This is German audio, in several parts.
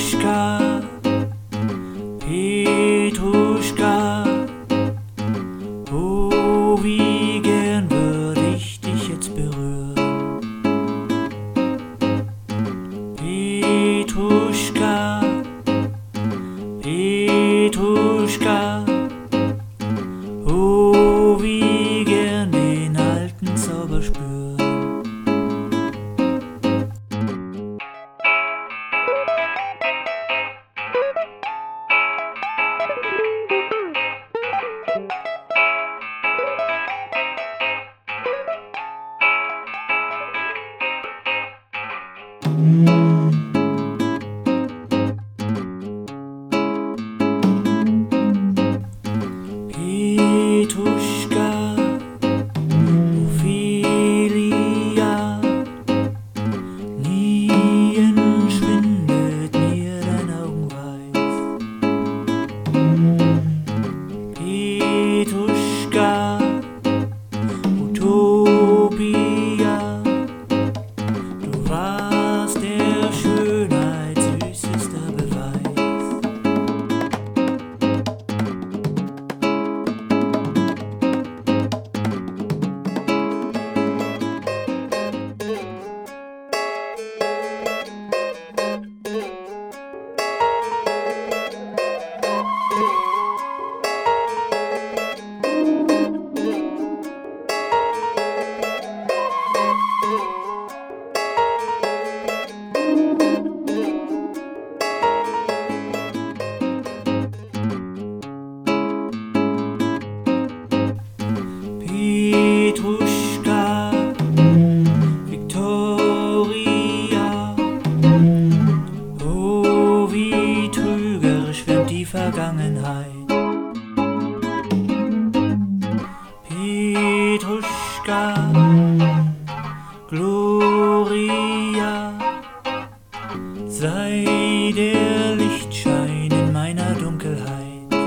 Petruschka, Petruschka, oh, wie gern würde ich dich jetzt berühren. Petruschka, Petruschka, oh, wie gern den alten Zauber spüren. Petruschka, Ophelia, nie entschwindet mir dein Augenweiß. Petruschka, Utopia, du warst der Schönheit süßester Beweis. Petruschka, Victoria, oh, wie trügerisch schwimmt die Vergangenheit. Petruschka, Gloria, sei der Lichtschein in meiner Dunkelheit.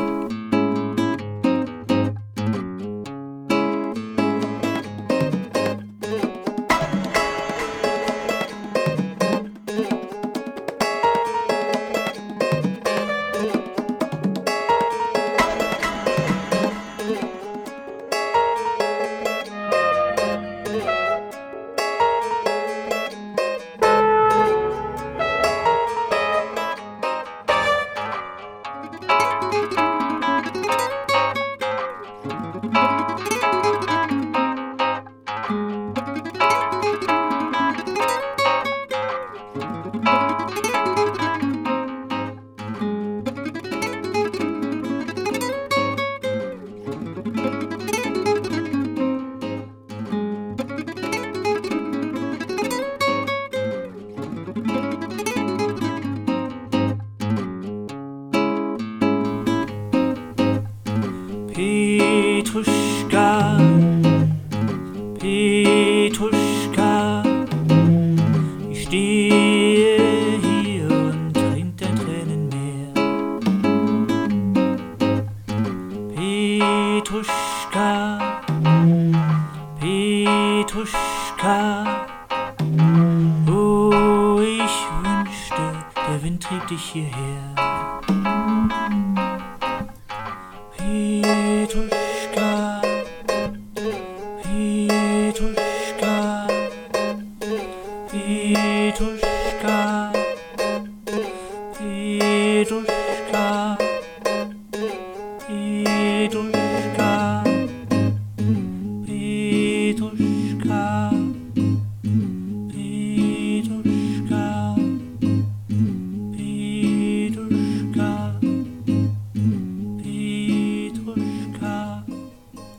Petruschka, Petruschka, ich stehe hier und trink dein Tränenmeer. Petruschka, Petruschka, oh, ich wünschte, der Wind trieb dich hierher. Petruschka, Petruschka, Petruschka.